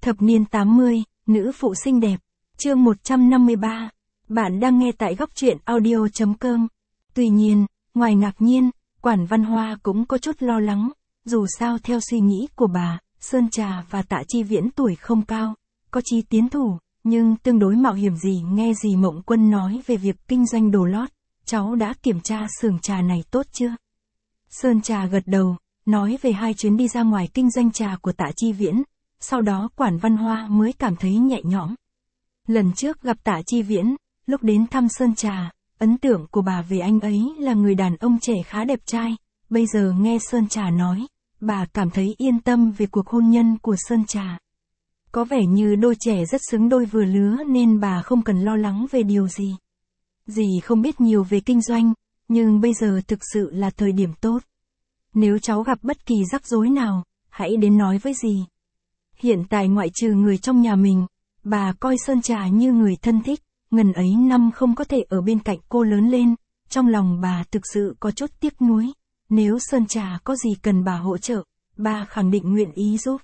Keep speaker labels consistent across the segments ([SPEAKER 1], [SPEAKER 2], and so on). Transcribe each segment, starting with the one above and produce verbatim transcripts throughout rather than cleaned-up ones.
[SPEAKER 1] Thập niên tám mươi, nữ phụ xinh đẹp. Chương một trăm năm mươi ba. Bạn đang nghe tại góc truyện audio chấm com. Tuy nhiên, ngoài ngạc nhiên, Quản Văn Hoa cũng có chút lo lắng. Dù sao theo suy nghĩ của bà, Sơn Trà và Tạ Chi Viễn tuổi không cao, có chí tiến thủ, nhưng tương đối mạo hiểm gì nghe dì Mộng Quân nói về việc kinh doanh đồ lót. Cháu đã kiểm tra xưởng trà này tốt chưa? Sơn Trà gật đầu, nói về hai chuyến đi ra ngoài kinh doanh trà của Tạ Chi Viễn. Sau đó Quản Văn Hoa mới cảm thấy nhẹ nhõm. Lần trước gặp Tạ Chi Viễn, lúc đến thăm Sơn Trà, ấn tượng của bà về anh ấy là người đàn ông trẻ khá đẹp trai. Bây giờ nghe Sơn Trà nói, bà cảm thấy yên tâm về cuộc hôn nhân của Sơn Trà. Có vẻ như đôi trẻ rất xứng đôi vừa lứa nên bà không cần lo lắng về điều gì. Dì không biết nhiều về kinh doanh, nhưng bây giờ thực sự là thời điểm tốt. Nếu cháu gặp bất kỳ rắc rối nào, hãy đến nói với dì. Hiện tại ngoại trừ người trong nhà mình, bà coi Sơn Trà như người thân thích, ngần ấy năm không có thể ở bên cạnh cô lớn lên, trong lòng bà thực sự có chút tiếc nuối. Nếu Sơn Trà có gì cần bà hỗ trợ, bà khẳng định nguyện ý giúp.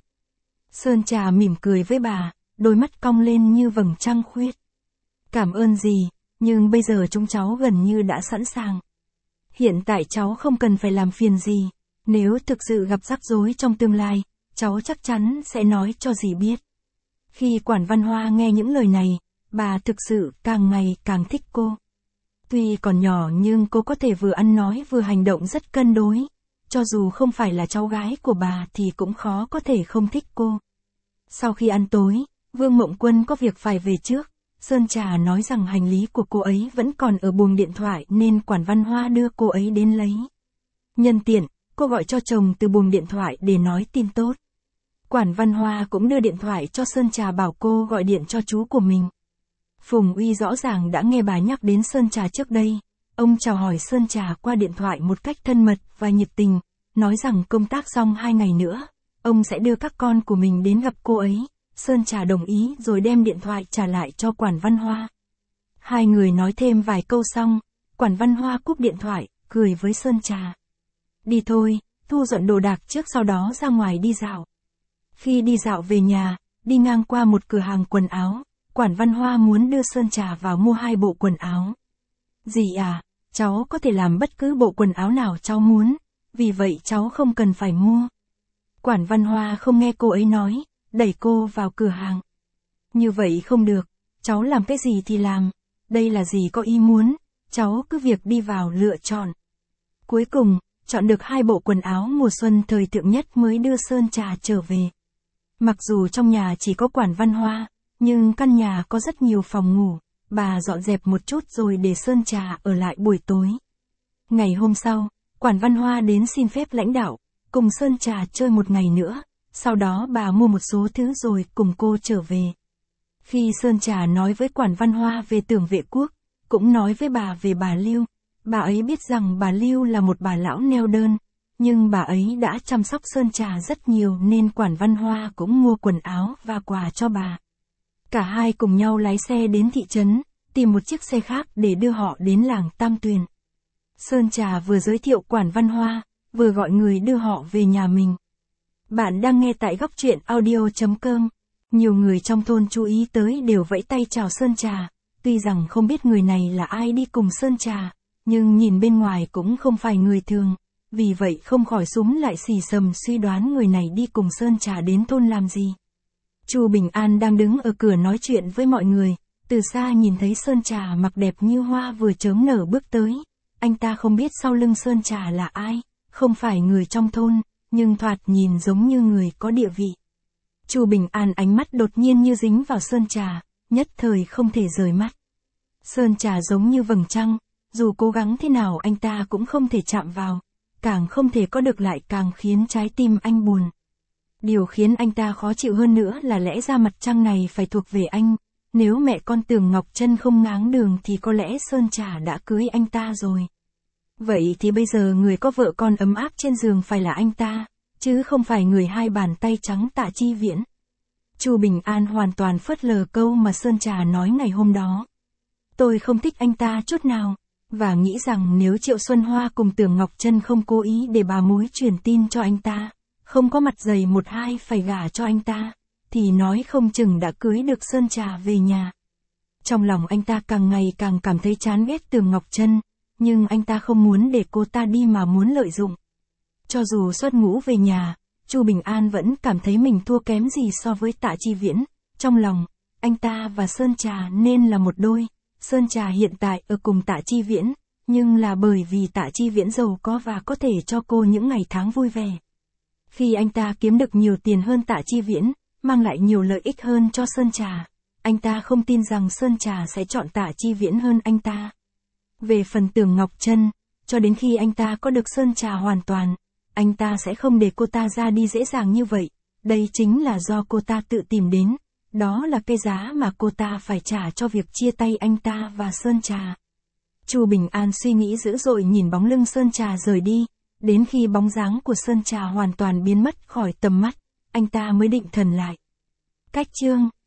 [SPEAKER 1] Sơn Trà mỉm cười với bà, đôi mắt cong lên như vầng trăng khuyết. Cảm ơn dì, nhưng bây giờ chúng cháu gần như đã sẵn sàng. Hiện tại cháu không cần phải làm phiền gì, nếu thực sự gặp rắc rối trong tương lai, cháu chắc chắn sẽ nói cho dì biết. Khi Quản Văn Hoa nghe những lời này, bà thực sự càng ngày càng thích cô. Tuy còn nhỏ nhưng cô có thể vừa ăn nói vừa hành động rất cân đối. Cho dù không phải là cháu gái của bà thì cũng khó có thể không thích cô. Sau khi ăn tối, Vương Mộng Quân có việc phải về trước. Sơn Trà nói rằng hành lý của cô ấy vẫn còn ở buồng điện thoại nên Quản Văn Hoa đưa cô ấy đến lấy. Nhân tiện, cô gọi cho chồng từ buồng điện thoại để nói tin tốt. Quản Văn Hoa cũng đưa điện thoại cho Sơn Trà bảo cô gọi điện cho chú của mình. Phùng Uy rõ ràng đã nghe bà nhắc đến Sơn Trà trước đây. Ông chào hỏi Sơn Trà qua điện thoại một cách thân mật và nhiệt tình, nói rằng công tác xong hai ngày nữa, ông sẽ đưa các con của mình đến gặp cô ấy. Sơn Trà đồng ý rồi đem điện thoại trả lại cho Quản Văn Hoa. Hai người nói thêm vài câu xong, Quản Văn Hoa cúp điện thoại, cười với Sơn Trà. Đi thôi, thu dọn đồ đạc trước sau đó ra ngoài đi dạo. Khi đi dạo về nhà, đi ngang qua một cửa hàng quần áo, Quản Văn Hoa muốn đưa Sơn Trà vào mua hai bộ quần áo. Dì à, cháu có thể làm bất cứ bộ quần áo nào cháu muốn, vì vậy cháu không cần phải mua. Quản Văn Hoa không nghe cô ấy nói, đẩy cô vào cửa hàng. Như vậy không được, cháu làm cái gì thì làm, đây là dì có ý muốn, cháu cứ việc đi vào lựa chọn. Cuối cùng, chọn được hai bộ quần áo mùa xuân thời thượng nhất mới đưa Sơn Trà trở về. Mặc dù trong nhà chỉ có Quản Văn Hoa, nhưng căn nhà có rất nhiều phòng ngủ, bà dọn dẹp một chút rồi để Sơn Trà ở lại buổi tối. Ngày hôm sau, Quản Văn Hoa đến xin phép lãnh đạo, cùng Sơn Trà chơi một ngày nữa, sau đó bà mua một số thứ rồi cùng cô trở về. Khi Sơn Trà nói với Quản Văn Hoa về Tưởng Vệ Quốc, cũng nói với bà về bà Lưu, bà ấy biết rằng bà Lưu là một bà lão neo đơn, nhưng bà ấy đã chăm sóc Sơn Trà rất nhiều nên Quản Văn Hoa cũng mua quần áo và quà cho bà. Cả hai cùng nhau lái xe đến thị trấn, tìm một chiếc xe khác để đưa họ đến làng Tam Tuyền. Sơn Trà vừa giới thiệu Quản Văn Hoa, vừa gọi người đưa họ về nhà mình. Bạn đang nghe tại góc truyện audio chấm com. Nhiều người trong thôn chú ý tới đều vẫy tay chào Sơn Trà, tuy rằng không biết người này là ai đi cùng Sơn Trà, nhưng nhìn bên ngoài cũng không phải người thường, vì vậy không khỏi súm lại xì xầm suy đoán người này đi cùng Sơn Trà đến thôn làm gì. Chu Bình An đang đứng ở cửa nói chuyện với mọi người, từ xa nhìn thấy Sơn Trà mặc đẹp như hoa vừa chớm nở bước tới. Anh ta không biết sau lưng Sơn Trà là ai, không phải người trong thôn, nhưng thoạt nhìn giống như người có địa vị. Chu Bình An ánh mắt đột nhiên như dính vào Sơn Trà, nhất thời không thể rời mắt. Sơn Trà giống như vầng trăng, dù cố gắng thế nào anh ta cũng không thể chạm vào, càng không thể có được lại càng khiến trái tim anh buồn. Điều khiến anh ta khó chịu hơn nữa là lẽ ra mặt trăng này phải thuộc về anh, nếu mẹ con Tưởng Ngọc Trân không ngáng đường thì có lẽ Sơn Trà đã cưới anh ta rồi. Vậy thì bây giờ người có vợ con ấm áp trên giường phải là anh ta, chứ không phải người hai bàn tay trắng Tạ Chi Viễn. Chu Bình An hoàn toàn phớt lờ câu mà Sơn Trà nói ngày hôm đó. Tôi không thích anh ta chút nào, và nghĩ rằng nếu Triệu Xuân Hoa cùng Tưởng Ngọc Trân không cố ý để bà mối truyền tin cho anh ta, không có mặt dày một hai phải gả cho anh ta, thì nói không chừng đã cưới được Sơn Trà về nhà. Trong lòng anh ta càng ngày càng cảm thấy chán ghét Tường Ngọc Trân, nhưng anh ta không muốn để cô ta đi mà muốn lợi dụng. Cho dù xuất ngũ về nhà, Chu Bình An vẫn cảm thấy mình thua kém gì so với Tạ Chi Viễn. Trong lòng, anh ta và Sơn Trà nên là một đôi. Sơn Trà hiện tại ở cùng Tạ Chi Viễn, nhưng là bởi vì Tạ Chi Viễn giàu có và có thể cho cô những ngày tháng vui vẻ. Khi anh ta kiếm được nhiều tiền hơn Tạ Chi Viễn, mang lại nhiều lợi ích hơn cho Sơn Trà, anh ta không tin rằng Sơn Trà sẽ chọn Tạ Chi Viễn hơn anh ta. Về phần Tường Ngọc Trân, cho đến khi anh ta có được Sơn Trà hoàn toàn, anh ta sẽ không để cô ta ra đi dễ dàng như vậy. Đây chính là do cô ta tự tìm đến, đó là cái giá mà cô ta phải trả cho việc chia tay anh ta và Sơn Trà. Chu Bình An suy nghĩ dữ dội nhìn bóng lưng Sơn Trà rời đi, đến khi bóng dáng của Sơn Trà hoàn toàn biến mất khỏi tầm mắt, anh ta mới định thần lại. Cách chương